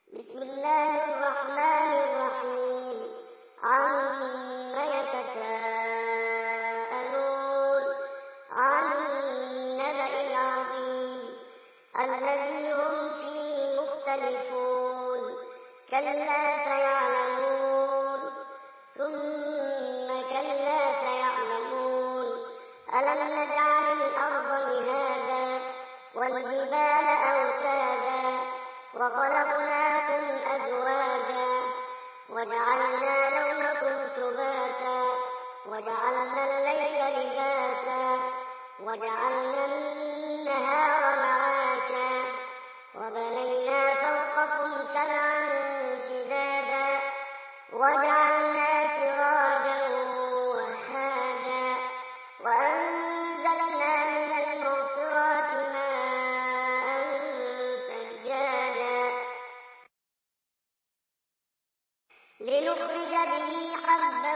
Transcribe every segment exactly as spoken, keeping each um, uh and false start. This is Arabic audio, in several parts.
بسم الله الرحمن الرحيم. عم يتساءلون عن النبأ العظيم الذي هم فيه مختلفون كلا سيعلمون ثم كلا سيعلمون ألم نجعل الأرض مهادا والجبال أوتادا وخلقناكم أزواجا وجعلنا نومكم سباتا وجعلنا الليل لباسا وجعلنا النهار معاشا وبنينا فوقكم سبعا شدادا وجعلنا سراجا وهاجا وأنزلنا من المعصرات ماء ثجاجا لنخرج به حبا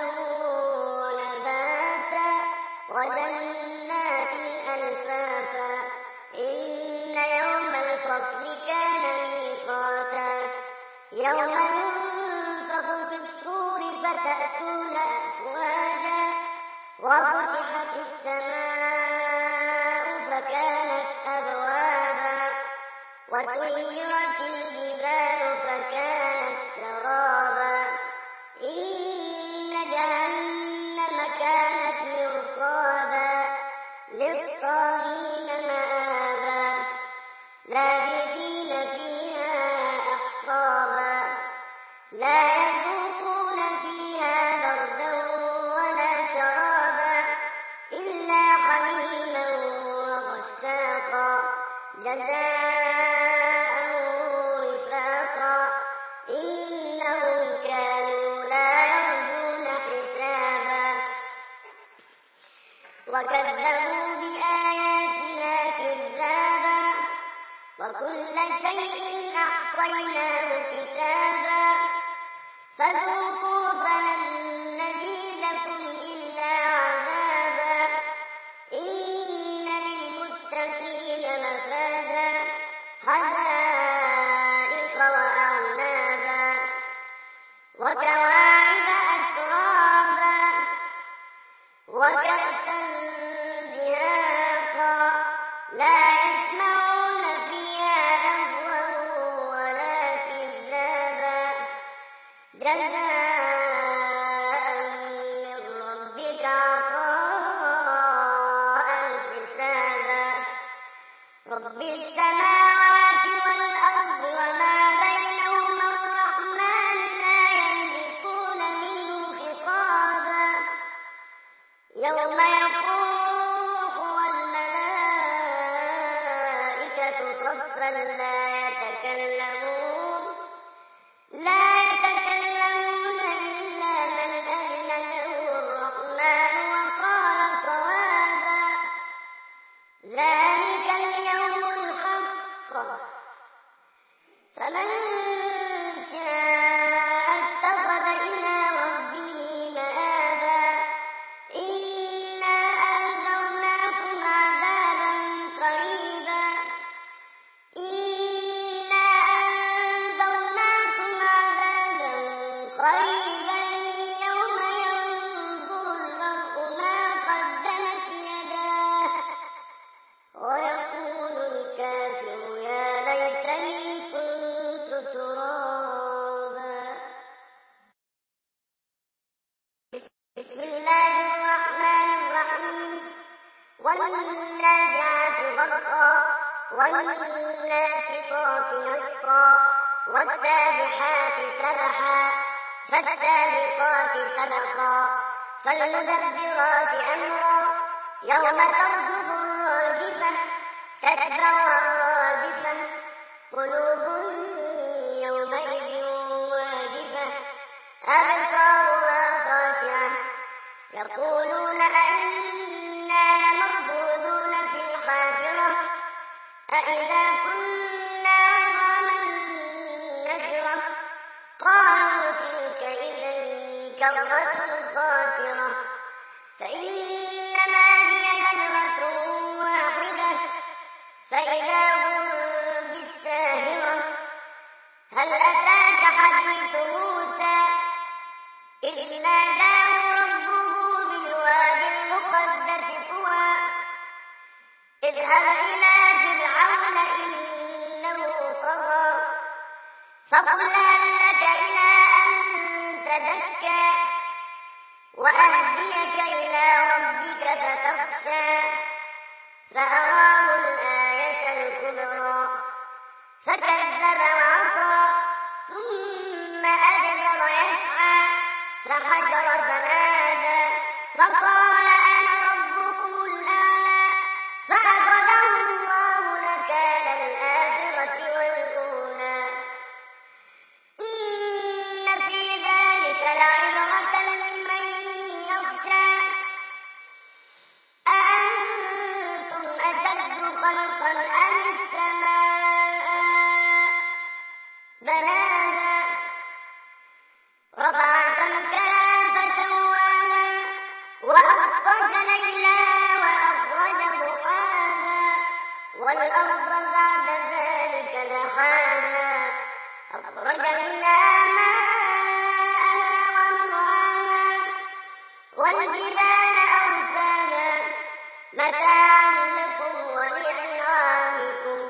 ونباتا وجنات ألفافا إن يوم الفصل كان ميقاتا يوم ينفخ في الصور فتأتون أفواجا وفتحت السماء فكانت أبوابا وسيرت الجبال فكانت سرابا إن جهنم كانت مرصادا للطاغين مآبا لابثين فيها أحقابا لا يذوقون فيها بردا ولا شرابا إلا حميما وغساقا جزاء وفاقا إنهم كانوا لا يرجون حسابا وكذبوا بآياتنا كذابا وكل شيء أحصيناه كتابا فذوقوا فلن نزيدكم إلا عذابا إن للمتقين مفازا حدائق وأعنابا وكواعب أترابا وكأسا دهاقا لا يسمعون فيها لغوا ولا كذابا جزاء من ربك عطاء حسابا رب السماوات والأرض وما بينهما الرحمن لا يملكون منه خطابا يوم يقوم الروح والملائكة صفا لا يتكلمون لا يتكلمون إلا من أذن له الرحمن وقال صوابا ذلك اليوم الحق فمن شاء اتخذ إلى ربه مآبا إنا أنذرناكم عذابا قريبا إنا أنذرناكم عذابا قريبا يوم ينظر المرء ما قدمت يداه ويقول الكافر يا ليتني كنت ترابا بسم الله الرحمن الرحيم والنازعات غرقا والناشطات نشطا والسابحات سبحا فالسابقات سبقا فالمدبرات أمرا يوم ترجف الراجفة تتبعها الرادفة قلوب يومئذ واجفة أبصارها خاشعة يقولون أئنا لمردودون في الحافرة أئذا كنا عظاما نخرة قالوا تلك إذا كرة خاسرة فإنما هي زجرة واحدة فإذا هم بالساهرة هل أتاك حديث موسى إذ ناداه ربه بالوادي المقدس طوى اذهب إلى فرعون إنه طغى فقل هل لك إلى أن تزكى وأهديك إلى ربك فتخشى فأراه الآية الكبرى فكذب وعصى ثم أدبر يسعى فحشر فنادى فقال أنا ربكم الأعلى فأخذه الله نكال الآخرة والأولى إن في ذلك لعبرة لمن يخشى أأنتم أشد خلقا أم السماء بناها رفع سمكها فسواها وأغطش ليلها وأخرج ضحاها والأرض بعد ذلك دحاها أخرج منها ماءها ومرعاها والجبال أرساها متاعا لكم ولأنعامكم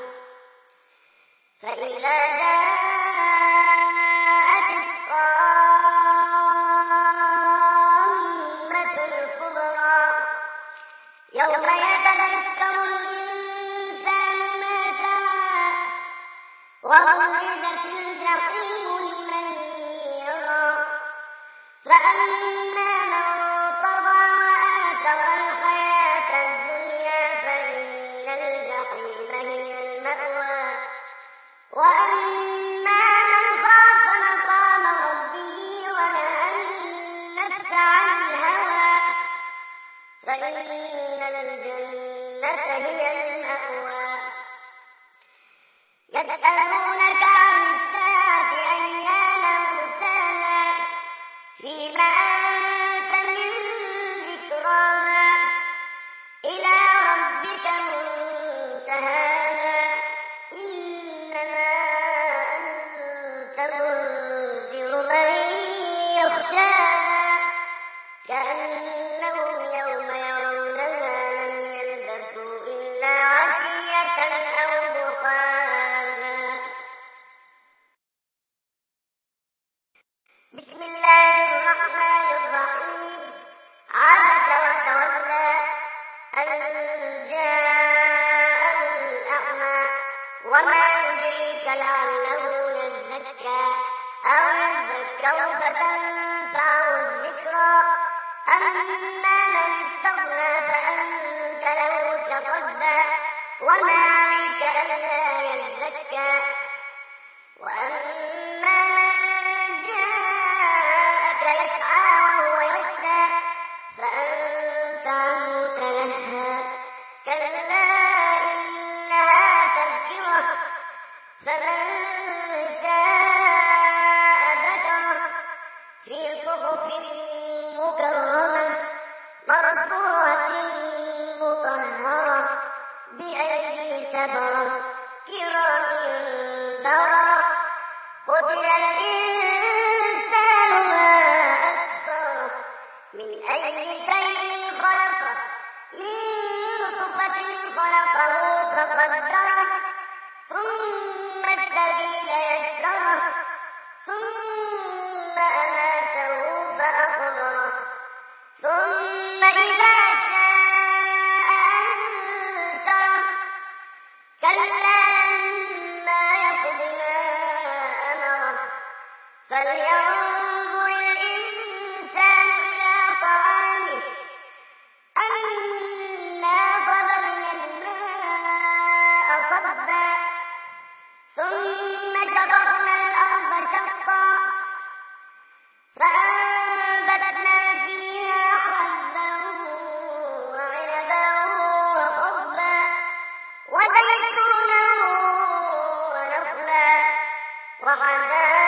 فإذا جاءت الطامة الكبرى يوم يتذكر الإنسان ما سعى وبرزت الجحيم لمن يرى فأما من طغى وآثر الحياة الدنيا فإن الجحيم هي المأوى وأما من خاف مقام ربه ونهى النفس عن الهوى فإن الجنة هي المأوى يسألونك عن الساعة أيان مرساها فيما أنت من ذكراها إلى ربك منتهاها إنما أنت منذر من يخشاها كأنهم يوم يرونها لم يلبثوا إلا عشية أو ضحاها. بسم الله الرحمن الرحيم عبس وتولى أن جاءه الأعمى وما يدريك لعله يزكى أو يذكر فتنفعه الذكرى أما من استغنى فأنت له تصدى وما عليك ألا يزكى وأما من جاءك يسعى وهو يخشى فأنت عنه تلهى كلا إنها تذكرة فمن شاء ذكره في صحف مكرمة مرفوعة مطهرة بأيدي سفرة كرام بررة قتل الإنسان ما أكفره من أي شيء خلقه من نطفة خلقه فقدره ثم السبيل يسره ثم أماته فأقبره ثم إذا شاء أنشره كلا لما يقض ما أمره فلينظر الإنسان إلى طعامه أنا صببنا الماء صبا ثم شققنا الأرض شقا فأنبتنا فيها حبا وعنبا وقضبا وزيتونا ونخلا وحدائق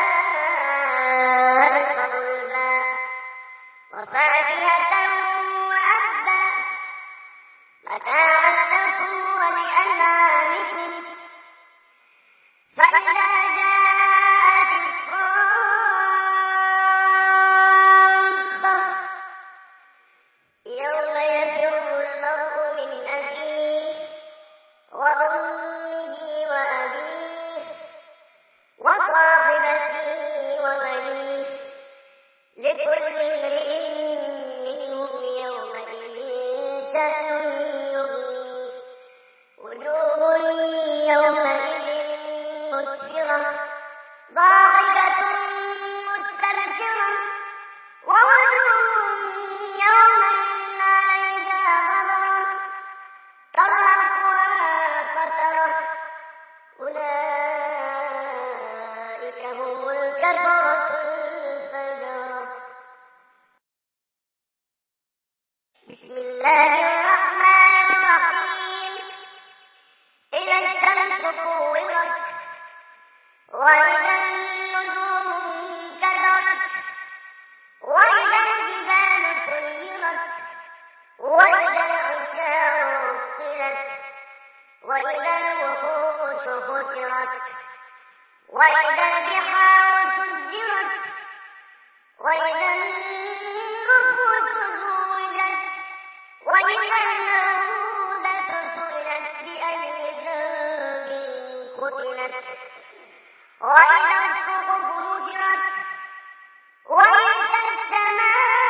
غلبا وفاكهة وأبا متاعا لكم ولأنعامكم فإذا جاءت وصاحبته وبنيه لكل امرئ منهم يومئذ شأن يغنيه وجوه يومئذ مسفرة ضاحكة مستبشرة ووجوه يومئذ عليها غبرة ترهقها قترة أولئك هم الكفرة الفجرة. بسم الله الرحمن الرحيم. إذا الشمس كورت وإذا النجوم انكدرت وإذا الجبال سيرت وإذا العشار عطلت وإذا الوحوش حشرت وإذا البحار سجرت وإذا النفوس زوجت وإذا الموءودة سئلت بأي ذنب قتلت وإذا الصحف نشرت وإذا السماء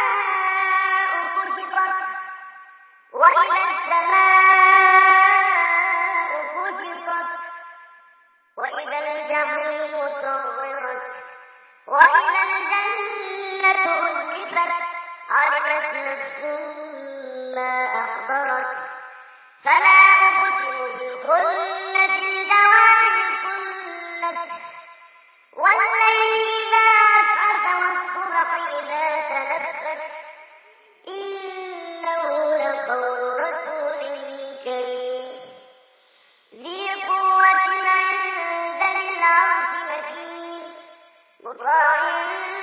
كشطت وإذا السماء كشطت وإذا الجحيم سعرت وإذا الجنة أزلفت علمت نفس ما أحضرت فلا أقسم بالخنس الجوار الكنس والليل إذا عسعس والصبح إذا تنفس إنه لقول رسول كريم ذي قوة عند ذي العرش مكين مطاع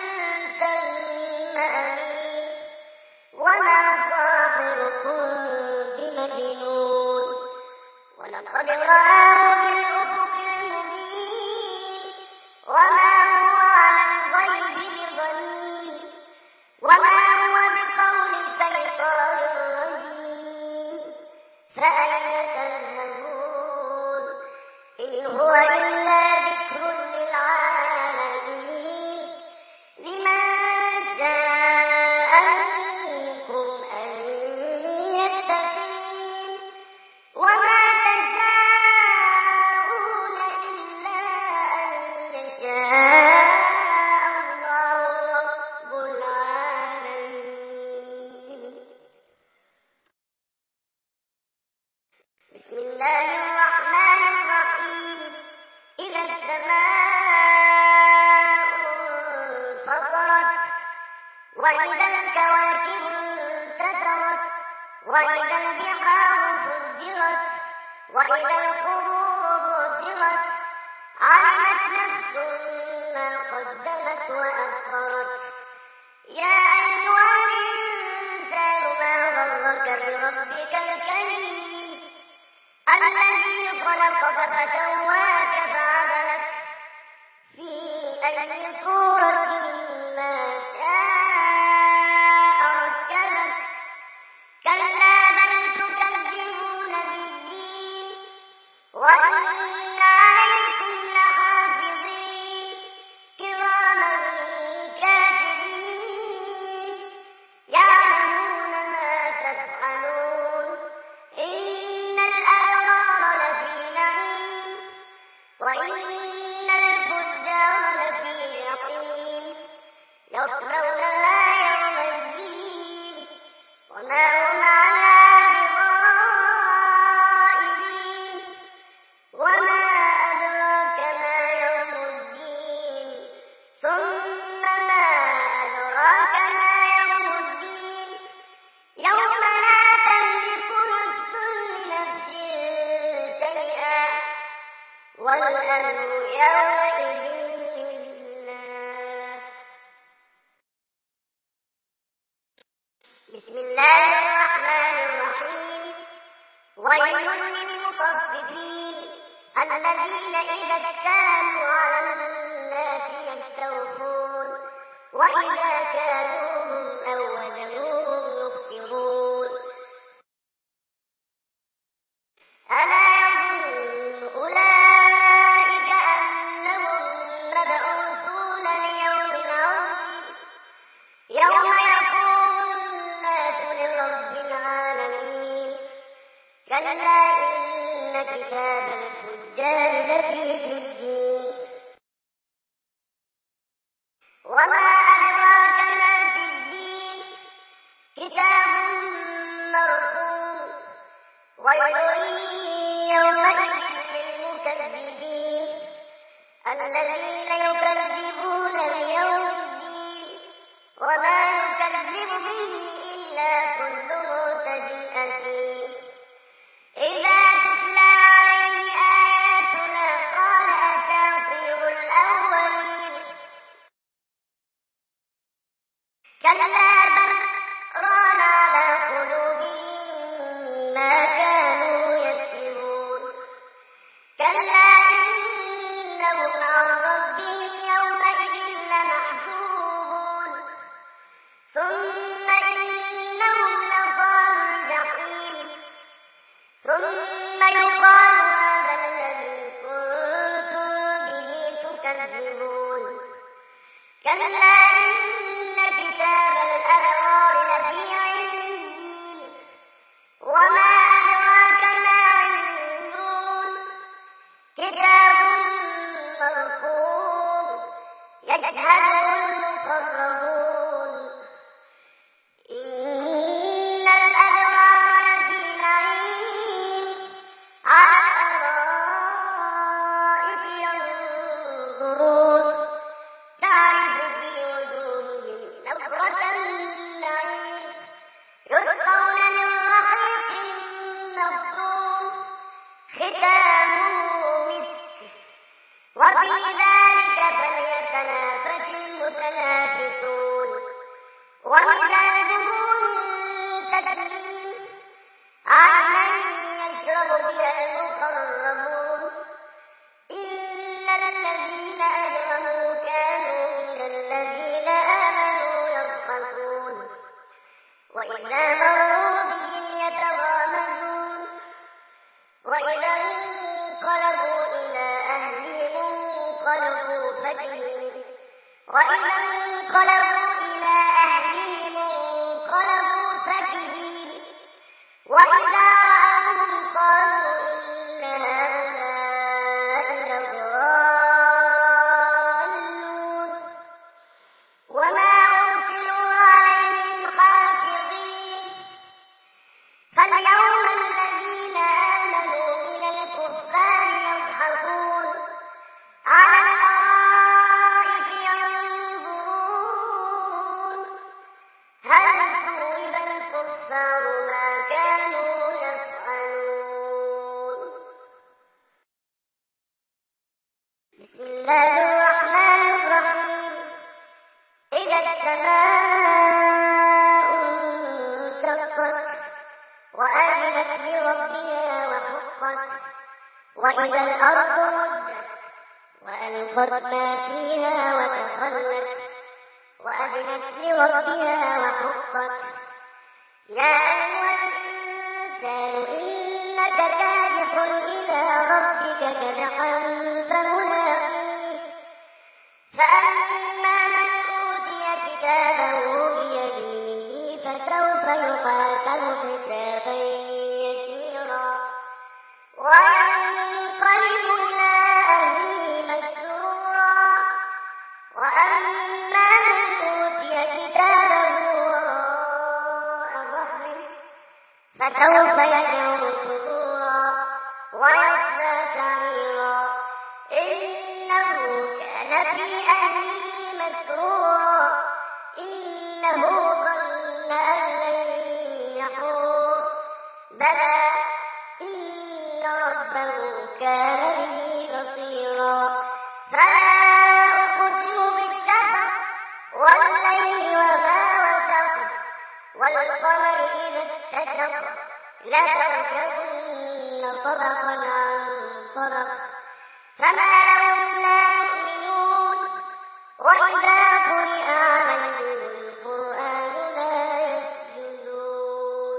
ثم أمين وما صاحبكم بمجنون ولقد رآه بالأفق المبين وما هو على الغيب بضنين وما هو بقول شيطان رجيم فأين تذهبون إن هو إلا ذكر للعالمين لمن شاء منكم أن يستقيم وما تشاءون إلا أن يشاء الله رب العالمين. بسم الله الرحمن الرحيم. إذا السماء انفطرت وإذا الكواكب انتثرت وإذا البحار فجرت وإذا القبور بعثرت علمت نفس ما قدمت وأخرت يا أيها الإنسان ما غرك بربك الكريم الذي خلقك فسواك فعدلك في أي صورة ما شاء ركبك كلا بل تكذبون بالدين وإن عليكم لحافظين كراما كاتبين يعلمون ما تفعلون إن الأبرار لفي نعيم وإن الفجار لفي جحيم يصلونها يوم الدين وما هم عنها بغائبين وما أدراك ما يوم الدين ثم ما أدراك ما يوم الدين يوم لا تملك نفس لنفس شيئا والأمر يومئذ لله. بسم الله الرحمن الرحيم. ويل للمطففين الذين إذا اكتالوا على الناس يستوفون وإذا كالوهم أو وزنوهم يخسرون ألا يظن أولئك أنهم وما أدراك ما سجين كتاب مرقوم ويل يومئذ للمكذبين الذين يكذبون بيوم الدين وما يكذب به إلا كل معتد أثيم إذا تتلى عليه آياتنا قال أساطير الأولين كلا بل ران على قلوبهم ما كانوا يكسبون كلا إنهم عن ربهم يومئذ لمحجوبون ثم إنهم لصالوا الجحيم ثم يقال هذا الذي كنتم به تكذبون كلا إن كتاب الأبرار لفي عليين وما أدراك ما عليون كتاب مرقوم يشهده المقربون إن الأبرار لفي نعيم على الأرائك ينظرون تعرف في وجوههم نضرة النعيم يسقون من رحيق مختوم ختامه مسك وفي ذلك فليتنافس المتنافسون ومزاجه تسليم عينا يشرب بها المقربون إن الذين أجرموا كانوا من الذين آمنوا يضحكون وإذا مروا بهم يتغامزون وإذا انقلبوا إلى أهلهم انقلبوا فكهين وإذا انقلبوا إلى أهلهم انقلبوا فكهين وإذا رأوهم قالوا إن هؤلاء لضالون وما أرسلوا عليهم حافظين فاليوم الذين آمنوا من الكفار يضحكون على الأرائك ينظرون هل ثوب الكفار ما كانوا يفعلون بسم الله الرحمن الرحيم إذا السماء انشقت وآذنت لربها وحقت وإذا الأرض مدت وألقت ما فيها وتخلت وأذنت لربها وحقت يا أيها الإنسان إنك كادح إلى ربك كدحا فملاقيه فأما من أوتي كتابه بيمينه فسوف يحاسب حسابا يسيرا وينقلب إلى أهله مسرورا وأما من أوتي كتابه وراء ظهره فسوف يدعو ثبورا ويصلى سعيرا إنه كان في أهله مسرورا إنه ظن أن لن يحور بلى إن ربه كان به بصيرا فلا أقسم بالشفق والليل وما وسق والقمر إذا اتسق لتركبن طبقا عن طبق فما لهم لا يؤمنون وإذا قرئ عليهم القرآن لا يسجدون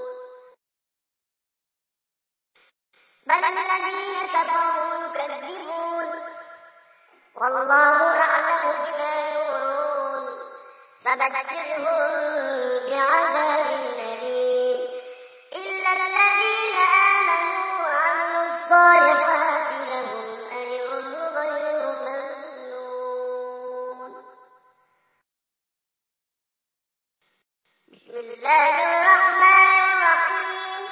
بل الذين كفروا يكذبون والله أعلم بما يوعون فبشرهم بعذاب أليم إلا الذين آمنوا وعملوا الصالحات لهم أجر غير ممنون بسم الله الرحمن الرحيم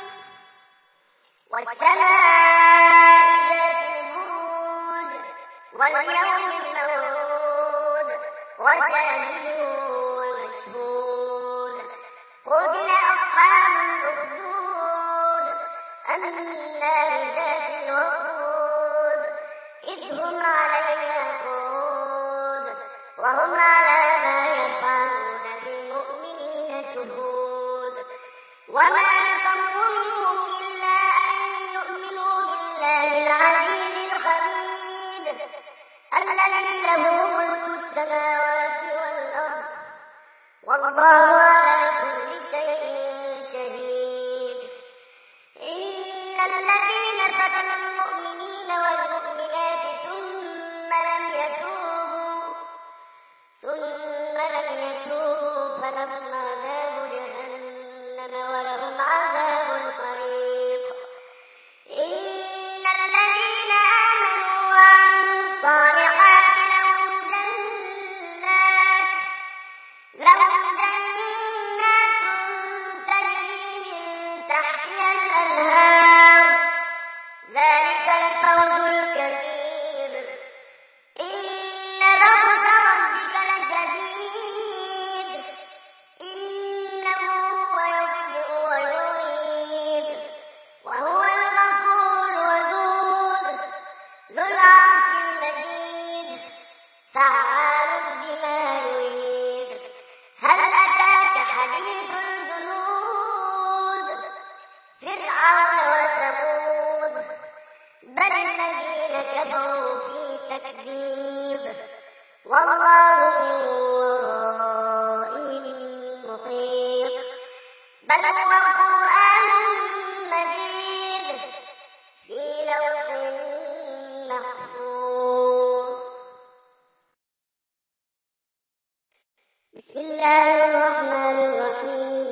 والسماء ذات البروج واليوم الموعود وشاهد ومشهود قتل أصحاب الأخدود النار ذات الوقود إذ هم عليها قعود وهم على ما يفعلون بالمؤمنين شهود وما نقموا منهم إلا أن يؤمنوا بالله العزيز الحميد الذي له ملك السماوات والأرض والله على كل شيء شهيد إن الذين فتنوا المؤمنين والمؤمنات ثم لم يتوبوا ثم لم يتوبوا فلهم عذاب جهنم ولهم عذاب الحريق إن الذين آمنوا وعملوا الصالحات لهم جنات لهم جنات تجري من تحتها الأنهار ذلك الفوز الكبير إن بطش ربك لشديد إنه هو يبدئ ويعيد وهو الغفور الودود ذو العرش المجيد فعال لما يريد هل أتاك حديث الجنود فرعون وثمود بل الذين كفروا في تكذيب والله من ورائهم محيط بل هو قرآن مجيد في لوح محفوظ بسم الله الرحمن الرحيم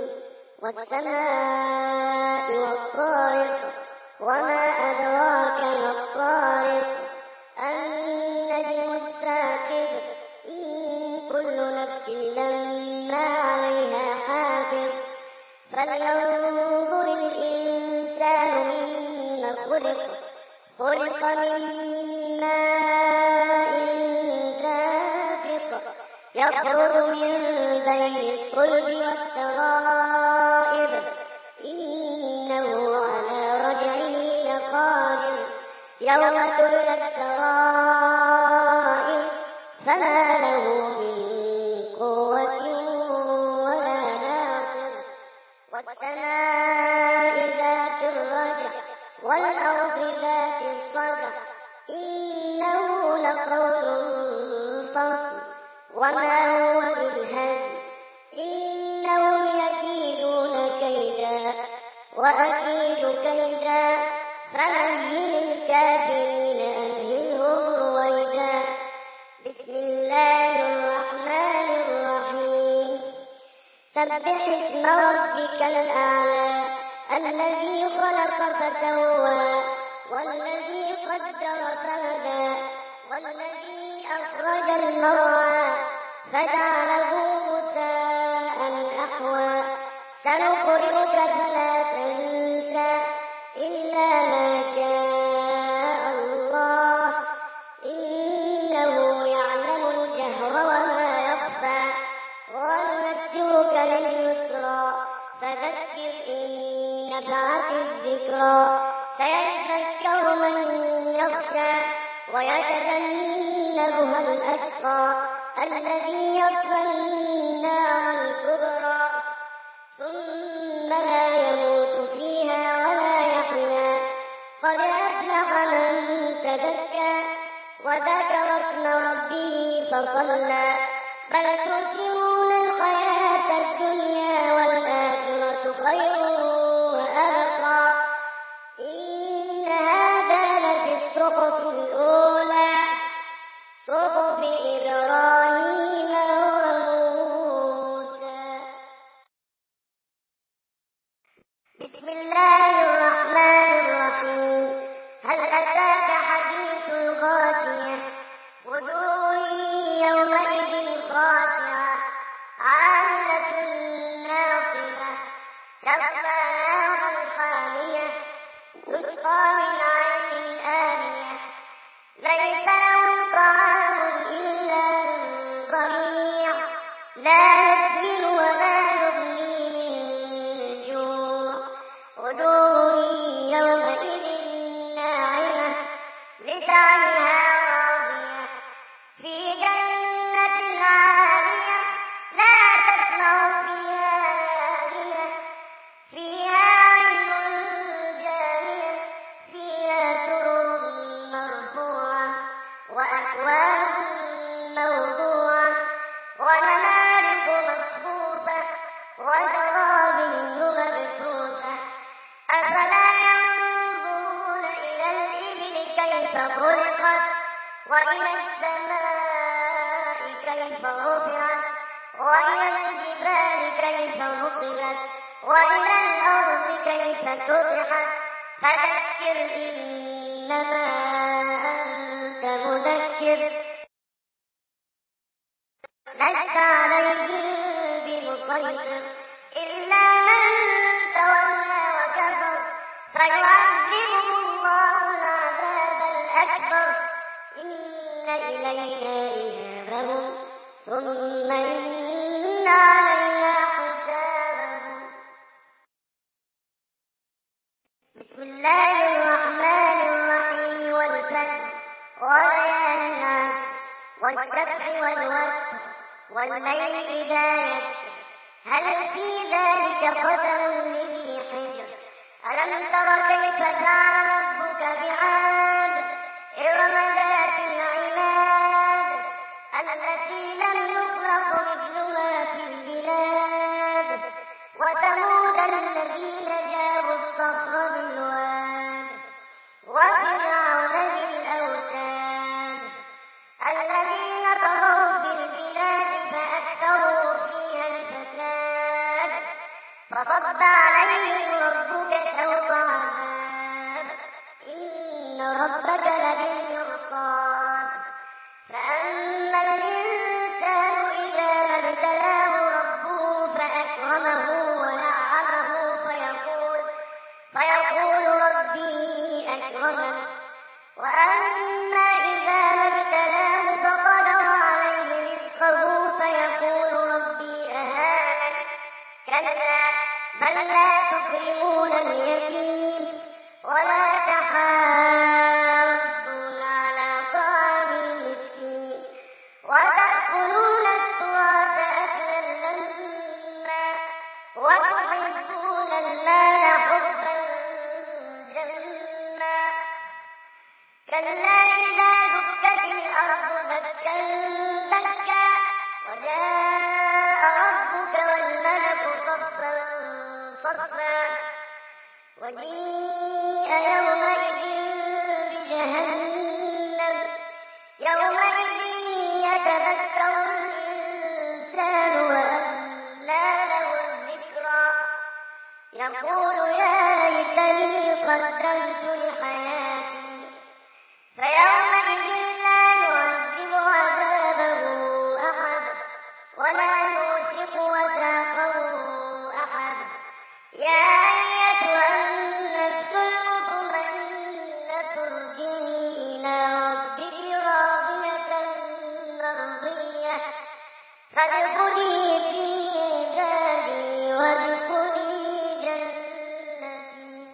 والسماء والطارق وما أدراك ما الطارق النجم الثاقب إن كل نفس لما عليها حافظ فلينظر الإنسان مما خلق خلق من ماء دافق يخرج من بين الصلب والترائب إنه على رجعه لقادر يوم تبلى السرائر فما له من قوة ولا ناصر والسماء ذات الرجع والأرض ذات الصدع إنه لقول فصل وما هو بالهزل إنهم يكيدون كيدا وأكيد كيدا فمهل الكافرين أمهلهم رويدا بسم الله الرحمن الرحيم سبح اسم ربك الأعلى الذي خلق فسوى والذي قدر فهدى والذي أخرج المرعى فجعله غثاء أحوى سنقرئك فلا تنسى إلا ما شاء الله إنه يعلم الجهر وما يخفى ونيسرك لليسرى فذكر إن نفعت الذكرى سيذكر من يخشى ويتجنبها الأشقى الذي يصلى النار الكبرى ثم لا يموت فيها ولا يحيا قد أفلح من تزكى وذكر اسم ربه فصلى بل تؤثرون الحياة الدنيا والآخرة خير وأبقى إن هذا لفي الصحف الأولى صحف إبراهيم وموسى بسم الله الرحمن الرحيم هل أتاك حديث الغاشية وجوه يومئذ خاشعة كيف رفعت وإلى الجبال كيف نصبت وإلى الأرض كيف سطحت فذكر إنما أنت مذكر لست عليهم بمسيطر إلا من تولى وكفر فيعذبه الله العذاب الأكبر إن إلينا إيابهم ثم إن علينا حسابهم. بسم الله الرحمن الرحيم والفجر وليال عشر والشفع والوتر والليل إذا يسر هل في ذلك قسم لذي حجر ألم تر كيف فعل ربك بعاد إرم ذات العماد التي لم يخلق مثلها في البلاد وثمود الذين جابوا الصخر بالواد وفرعون ذي الأوتاد الذين طغوا في البلاد فأكثروا فيها الفساد فصب عليهم ربك سوط عذاب إن ربك لبالمرصاد فأما الإنسان إذا ما ابتلاه ربه فأكرمه ونعمه فيقول فيقول ربي أكرمن وأما إذا ما ابتلاه فقدر عليه رزقه فيقول ربي أهانن كلا بل لا تكرمون اليتيم ولا تحاضون على طعام المسكين وتأكلون التراث أكلا لما وتحبون المال حبا جما كلا إذا دكت الأرض دكا دكا وجاء ربك والملك صفا صفا وجيء يومئذ بجهنم يومئذ يتذكر الإنسان وأنى له الذكرى يقول يا ليتني قدمت لحياتي فيومئذ لا يعذب عذابه أحد ولا يوثق وثاقه أحد يا أيتها النفس المطمئنة ارجعي إلى ربك راضية مرضية فادخلي في عبادي وادخلي جنتي.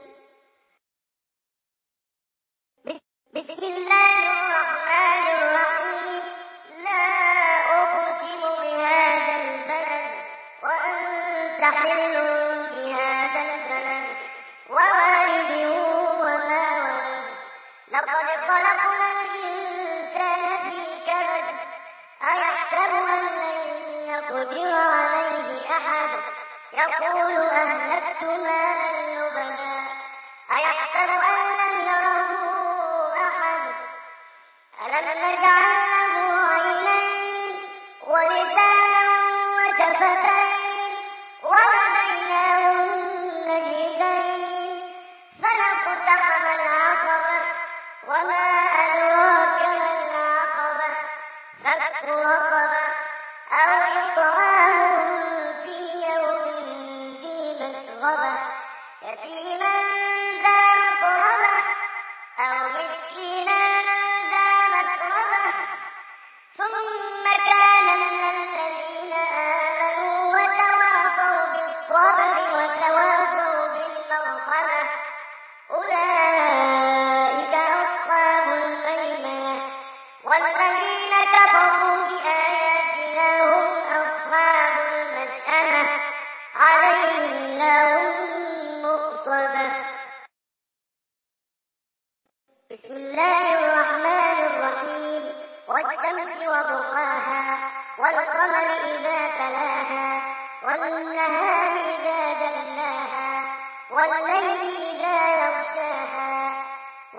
بسم الله الرحمن الرحيم لا أقسم بهذا البلد وأنت حل بهذا البلد ووالد وما ولد لقد خلقنا الإنسان في كبد أيحسب أن لن يقدر عليه أحد يقول أهلكت مالا لبدا أيحسب أن لم يره أحد ألم نجعل له عينين ولسانا وشفتين وهديناه النجدين فلاقتحم العقبة وما أدراك ما العقبة فك رقبة أو إطعام في يوم ذي مسغبة يتيما ذا مقربة أو مسكينا ذا متربة ثم كان من الذين آمنوا وتواصوا بالصبر وتواصوا بالمرحمة أولئك أصحاب الميمنة والذين كفروا بآياتنا هم أصحاب المشأمة عليهم نار مؤصدة. بسم الله الرحمن الرحيم والشمس وضحاها والقمر إذا تلاها والنهار إذا جلاها والليل إذا يغشاها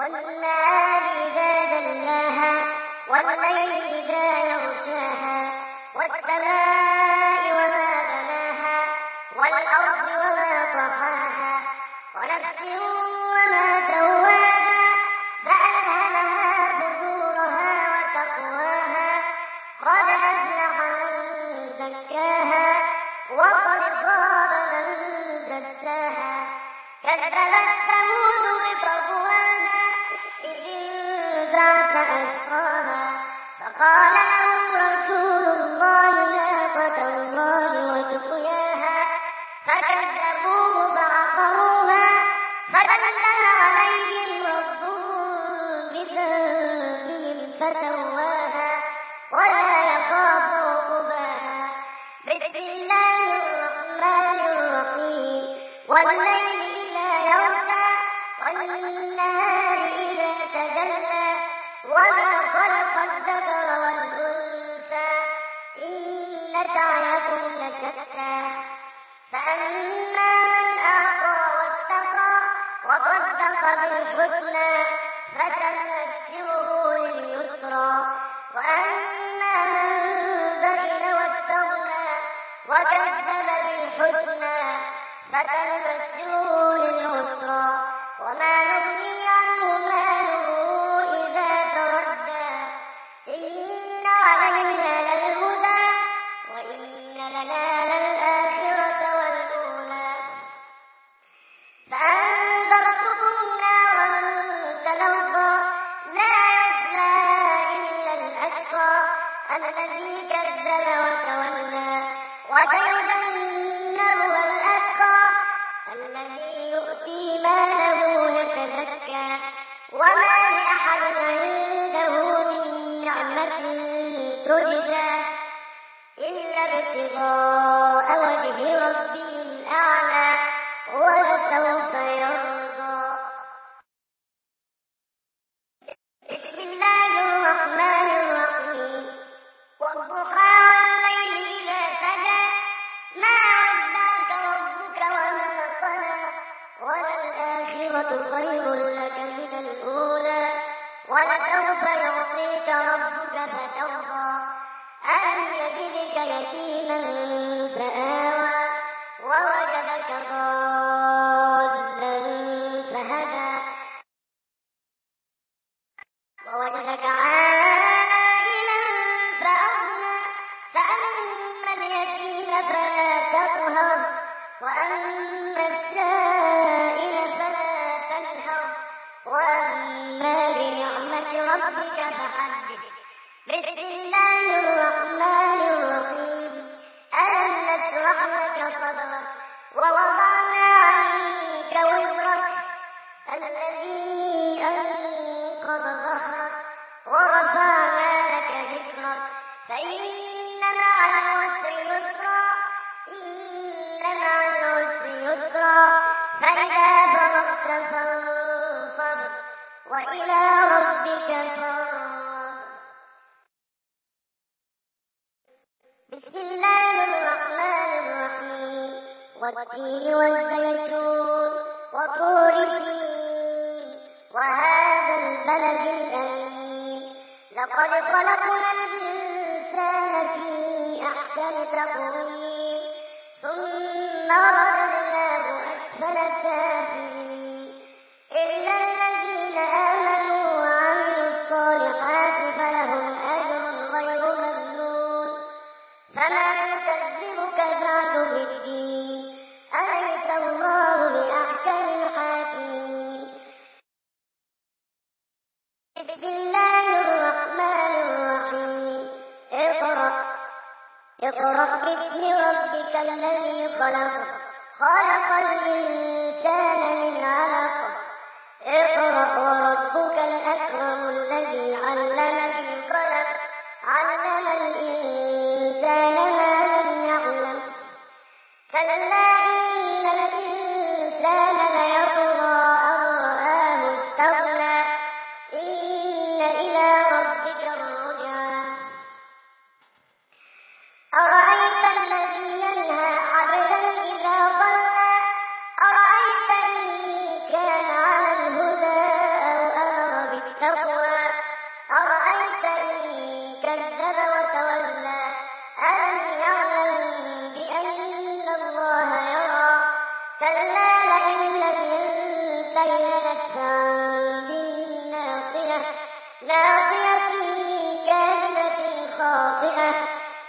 والنهار إذا جلاها والليل إذا يغشاها والسماء وما بناها والأرض وما طحاها ونفس وما سواها فألهمها فجورها وتقواها قد أفلح من زكاها وقد خاب من دساها كذبت ثمود بطغواها إذ انبعث أشقاها فقال لهم رسول الله ناقة الله وسقياها فكذبوه فعقروها فدمدم عليهم ربهم بذنبهم فسواها ولا يخاف عقباها بسم الله الرحمن الرحيم والليل إذا يغشى والنهار إذا تجلى وما خلق الذكر والأنثى إن سعيكم لشتى فأما من أعطى واتقى وصدق بالحسنى فسنيسره لليسرى وأما من بخل واستغنى وكذب بالحسنى فسنيسره للعسرى وما يغني عنه ماله إذا تردى إن علينا للهدى وإن لنا للآخرة والأولى فأنذرتكم نارا تلظى لا يصلاها إلا الأشقى الذي كذب وتولى وسيجنبها الأتقى الذي يؤتي ماله يتزكى وما لأحد عنده من نعمة تجزى إلا ابتغاء وجه ربه الأعلى ولسوف يرضى بسم الله الرحمن الرحيم والضحى والليل إذا سجى ما ودعك ربك وما قلى وللآخرة خير لك من الأولى ولسوف يعطيك ربك فترضى ألم يجدك يتيما فآوى ووجدك ضالا فهدى ووجدك عائلا فأغنى فأما اليتيم فلا تقهر وأما السائل فلا تنهر وأما بنعمة ربك فحدث بسم الله الرحمن الرحيم ألم نشرح لك صدرك ووضعنا عنك وزرك الذي أنقض ظهرك ورفعنا لك ذكرك فإن مع العسر يسرا إن مع العسر يسرا فإذا فرغت فانصب وإلى ربك فارغب بسم الله الرحمن الرحيم والتين والزيتون وطور سينين وهذا البلد الأمين لقد خلقنا الإنسان في أحسن تقويم ثم رددناه أسفل سافلين إلا الذين آمنوا وعملوا الصالحات فلهم أجر غير ممنون فما يكذبك بعد بالدين أليس الله بأحكم الحاكمين بسم الله الرحمن الرحيم اقرأ اقرأ باسم ربك الذي خلق خلق الإنسان من علق اقرأ وربك الأكرم الذي علم بالقلم علم الإنسان ما لم يعلم كلا إن الإنسان ليطغى أن رآه استغنى إن إلى ربك الرجعى أرأيت الذي ينهى عبدا إذا صلى أرأيت إن كان على الهدى أو أمر بالتقوى أرأيت إن كذب وتولى ألا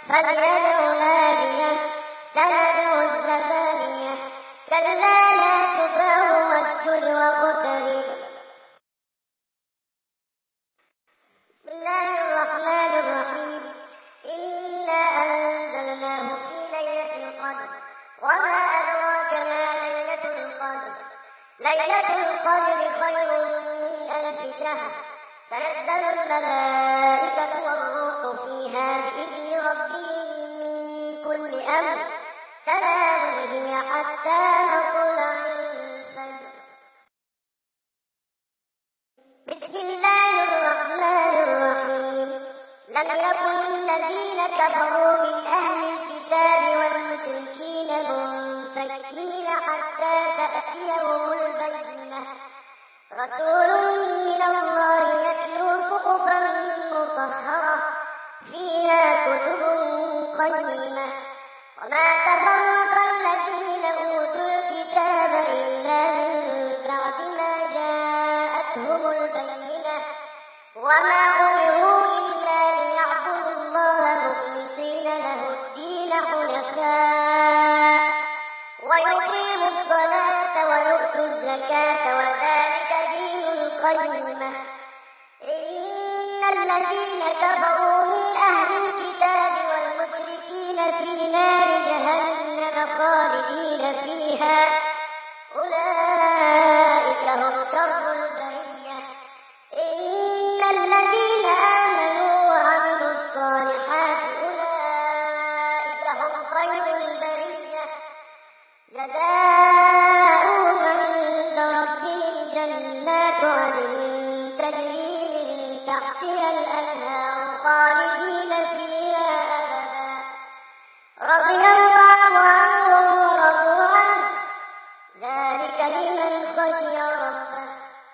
فليدع ناديه سندع الزبانية كلا لا تطعه واسجد واقترب. بسم الله الرحمن الرحيم. إنا أنزلناه في ليلة القدر وما أدراك ما ليلة القدر. ليلة القدر خير من ألف شهر. تنزل الملائكة والروح فيها بإذن ربهم من كل أمر. سلام هي حتى مطلع الفجر. بسم الله الرحمن الرحيم. لم يكن الذين كفروا من أهل الكتاب والمشركين منفكين حتى تأتيهم البينة. رسول من الله يتلو صحفا مطهرة فيها كتب قيمة. وما تفرق الذين أوتوا الكتاب إلا من بعد ما جاءتهم البينة. وما أمروا إلا ليعبدوا الله مخلصين له الدين حنفاء ويقيموا الصلاة ويؤتوا الزكاة وذلك دين القيمة. إن الذين كفروا من أهل الكتاب والمشركين في نار جهنم خالدين فيها أولئك هم شر البرية. إن الذين آمنوا وعملوا الصالحات أولئك هم خير البرية. جزاؤهم عند ربهم جنات عدن تجري من تحتها الأنهار خالدين فيها أبدا. رضي الله عنهم ورضوا عنه ذلك لمن خشي ربه.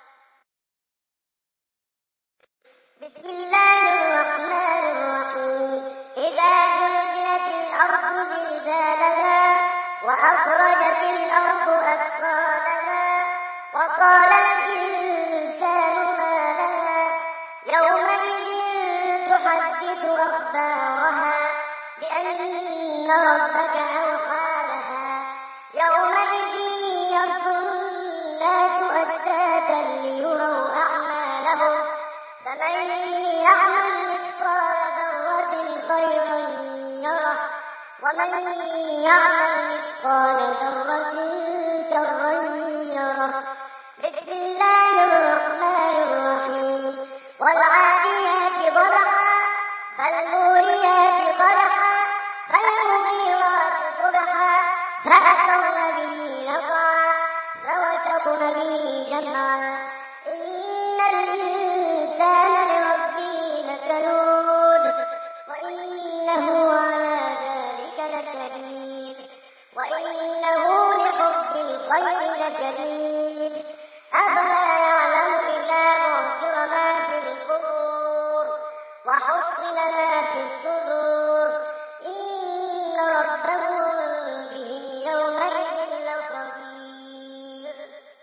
بسم الله الرحمن الرحيم. إذا زلزلت الأرض زلزالها وأخرجت الأرض أثقالها وقال الإنسان ما لها يومئذ تحدث أخبارها بأن ربك أوحى لها. يومئذ يصدر الناس أشتاتا ليروا أعمالهم. فمن يعمل مثقال ذرة خيرا يره ومن يعمل مثقال ذرة شرا يره. بسم الله الرحمن الرحيم. والعاديات ضبحا فالموريات قدحا فالمغيرات صبحا فأثرن به نقعا فوسطن به جمعا. إن الإنسان لربه لكنود وإنه على ذلك لشهيد وإنه لحب الخير لشديد. أفلا يعلم إذا بعثر ما في القبور وحصل ما في الصدور. إن ربهم بهم يومئذ لخبير.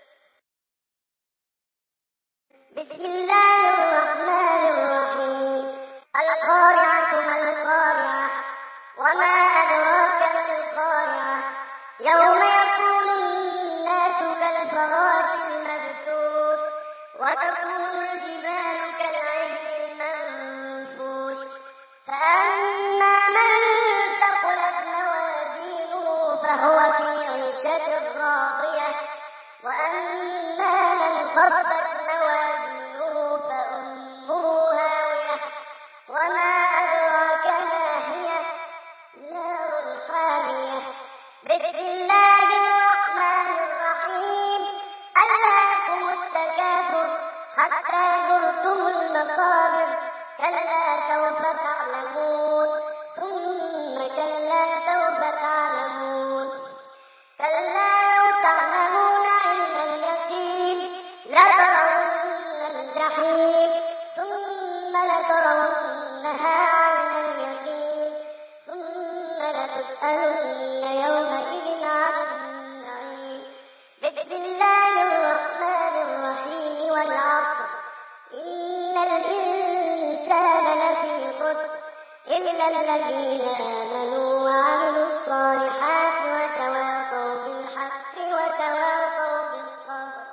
بسم الله الرحمن الرحيم. القارعة ما القارعة وما أدراك ما القارعة. يوم يكون الناس كالفراش المبثوث وتكون الجبال كالعهن المنفوش. فأما من ثقلت موازينه فهو في عيشة راضية. وأما من خفت موازينه فأمه هاوية. وما أدراك ما هي نار حامية. بسم الله الرحمن الرحيم. ألهاكم التكاثر حتى زرتم المقابر. كلا سوف تعلمون ثم كلا سوف تعلمون. كلا لو تعلمون علم اليقين لترون الجحيم ثم لترونها عين اليقين ثم لتسألن يومئذ عن النعيم. بسم الله الرحمن الرحيم. والعصر إن الإنسان لفي خسر إلا الذين آمنوا وعملوا الصالحات وتواصوا بالحق وتواصوا بالصبر.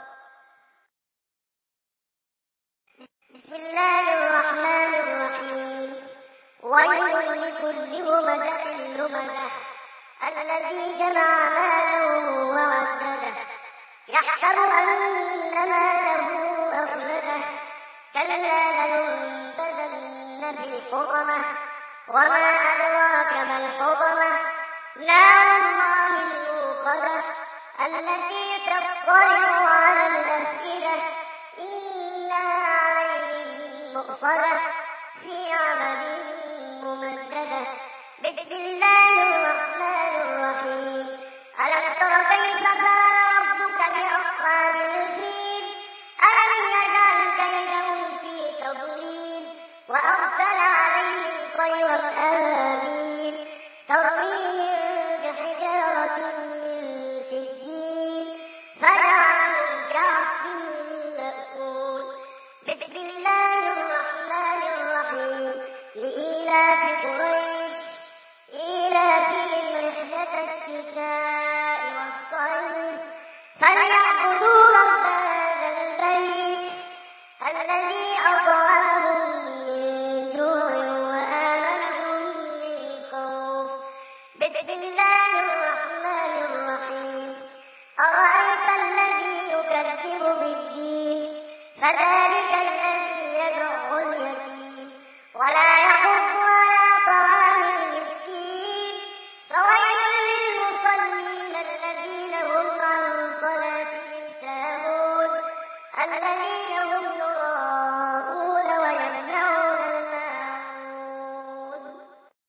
بسم الله الرحمن الرحيم. ويل لكل همزة لمزة الذي جمع ماله وعدده يحسب أن ماله أخلده كلا لينبذن في الحطمة وما أدراك ما الحطمة نار الله الموقدة التي تطلع على الأفئدة إنها عليهم مؤصدة في عمد ممددة. بسم الله الرحمن الرحيم. ألم تر كيف فعل ربك بأصحاب الفيل ألم يجعل كيدهم في تضليل وأرسل عليهم طيرا أبابيل ترميهم بحجارة من سجيل فجعلهم كعصف مأكول. بسم الله الرحمن الرحيم. لإيلاف قريش إيلافهم رحلة الشتاء والصيف فليعبدوا رب هذا البيت الذي أطعمهم من جوع وآمنهم من خوف. بسم الله الرحمن الرحيم. أرأيت الذي يكذب بالدين فذلك الذي يدع اليتيم ولا يحض على طعام المسكين فويل للمصلين الذين هم عن صلاتهم ساهون الذين هم يراءون ويمنعون الماعون.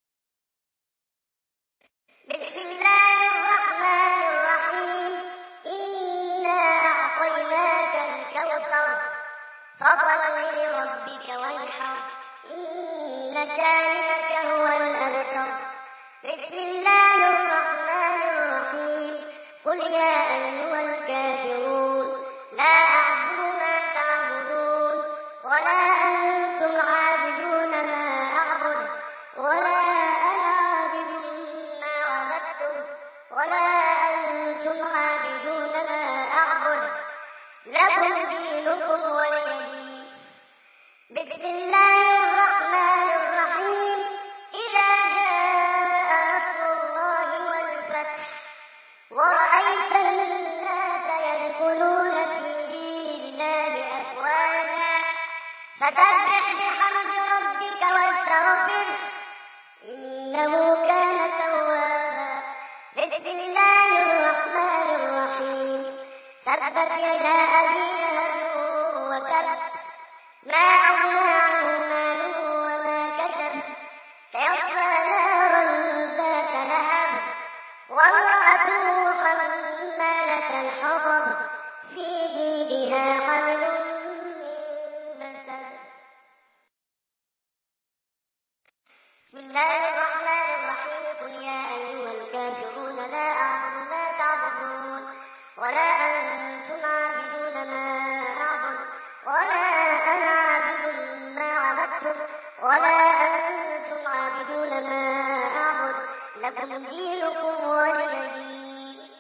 بسم الله الرحمن الرحيم. إنا أعطيناك الكوثر فصل لربك وانحر إن شانئك هو الأبتر. بسم الله الرحمن الرحيم. قل يا أيها الكافرون لا أعبد ما تعبدون ولا أنتم عابدون ما أعبد ولا أنا عابد ما عبدتم ولا أنتم عابدون ما أعبد لكم دينكم ولي دين. بسم الله الرحمن الرحيم. إذا جاء نصر الله والفتح ورأيت الناس يدخلون في دين الله أفواجا فسبح بحمد ربك واستغفره إنه كان توابا. بسم الله الرحمن الرحيم. تبت يدا أبي لهب وتب ما أغنى عنه ماله وما كسب سيصلى نارا ذات لهب وامرأته حمالة الحطب في جيدها حبل من مسد. بسم الله الرحمن الرحيم. قل يا أيها الكافرون لا أعبد ما تعبدون ولا أنتم عابدون ما أعبد ولا أنا عابد ما عبدتم ولا أنتم عابدون ما أعبد لكم دينكم ولي دين.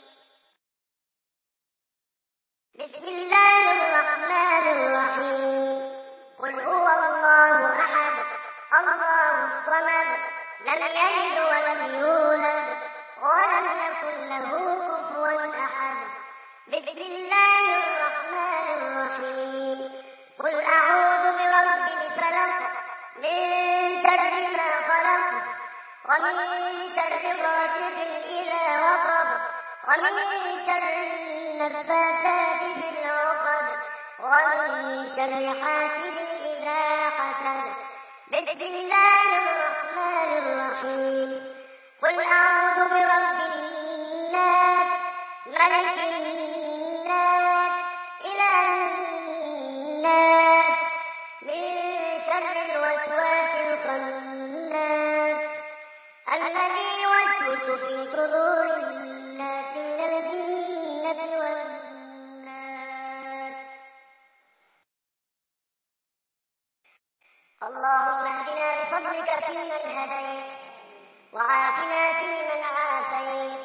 بسم الله الرحمن الرحيم. قل هو الله أحد الله الصمد لم يلد ولم يولد ولم يكن له كفوا أحد. بسم الله الرحمن الرحيم. قل أعوذ برب الفلق من شر ما خلق ومن شر غاسق إذا وقب ومن شر النفاثات في العقد ومن شر حاسد إذا حسد. بسم الله الرحمن الرحيم. قل أعوذ برب الناس ملك الناس إله الناس من شر الوسواس الخناس الذي يوسوس في صدور الناس من الجنة والناس. اللهم اهدنا بفضلك فيمن هديت، وعافنا فيمن عافيت،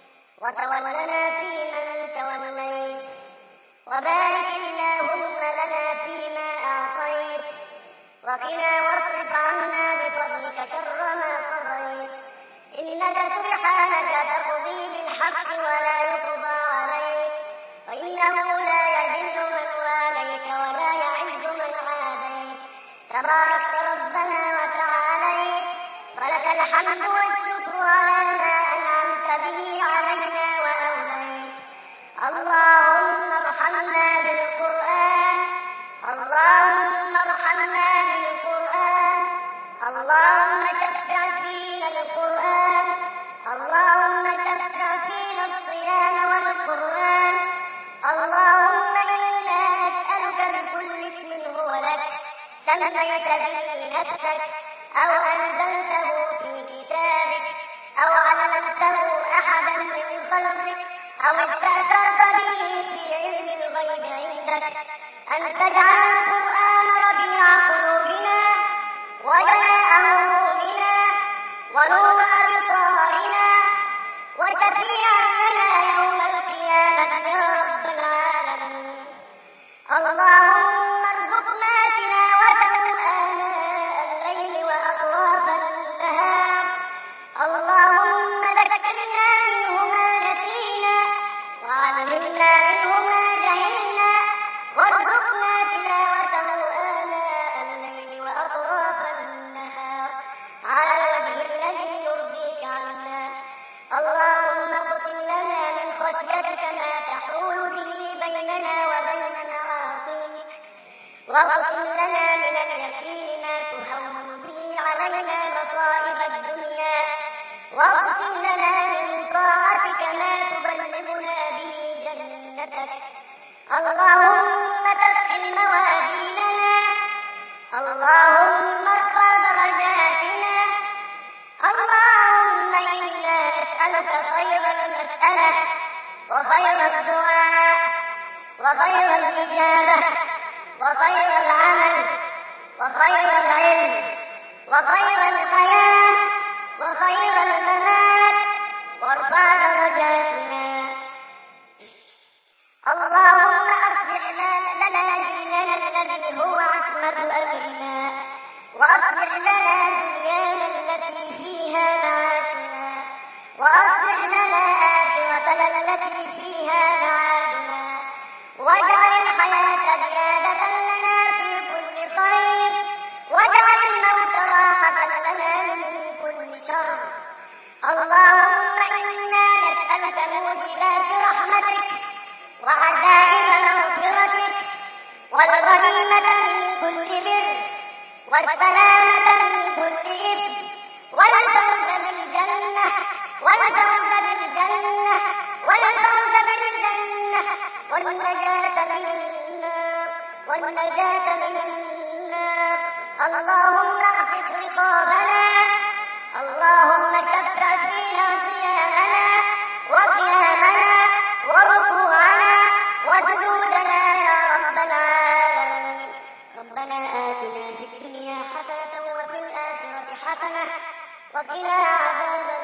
وتولنا فيمن توليت، وبارك اللهم لنا فيما أعطيت، وقنا واصرف عنا بفضلك شر ما قضيت، إنك سبحانك تقضي بالحق ولا يقضى عليك، وإنه لا يذل من واليت ولا يعز من عاديت، تباركت ربنا وتعاليت، ولك الحمد والشكر على ما أنعمت به علينا وأوليت. اللهم ارحمنا بالقرآن، اللهم ارحمنا بالقرآن، اللهم شفع فينا القرآن، اللهم شفع فينا الصيام والقرآن، اللهم إنا نسألك بكل اسم هو لك سميت به نفسك أو أنزلته في كتابك أو علمته أحدا من خلقك أو استأثرت به في علم الغيب عندك أن تجعل القرآن ربيع قلوبنا وجلاء همومنا ونور أبصارنا وشفيعا لنا يوم القيامة يا رب العالمين. اللهم ارزقنا تلاوته آناء الليل وأطراف النهار، اللهم ذكرنا منه ما نسينا وعلمنا منه ما جهلنا، وارزقنا تلاوته آناء الليل وأطراف النهار على الوجه الذي يرضيك عنا. اللهم اقسم لنا من خشيتك ما تحول به بيننا وبين معاصيك، واقسم لنا من اليقين ما تهون به علينا مصائب الدنيا، واقسم لنا من طاعتك ما تبلغنا به جنتك. اللهم تثقل موازيننا، اللهم ارفع درجاتنا، اللهم إنا نسألك خير المسألة وخير الدعاء وخير الإجابة وخير العمل وخير العلم وخير الحياة وخير الممات، وارفع درجاتنا. اللهم أصلح لنا ديننا الذي هو عصمة أمرنا، وأصلح لنا دنيانا التي فيها معاشنا، وأصلح لنا آخرتنا التي فيها معادنا، واجعل الحياة زيادة لنا في كل خير، واجعل الموت راحة لنا من كل شر. اللهم إنا نسألك موجبات رحمتك وعزائم مغفرتك والغنيمة من كل بر والسلامة من كل إثم والفوز بالجنة والفوز بالجنة والفوز بالجنة والنجاة من النار والنجاة من النار. اللهم اعتق رقابنا، اللهم شفع فينا صيامنا وقيامنا وركوعنا وسجودنا يا رب العالمين. ربنا آتنا في الدنيا حسنة وفي الآخرة حسنة وقنا عذاب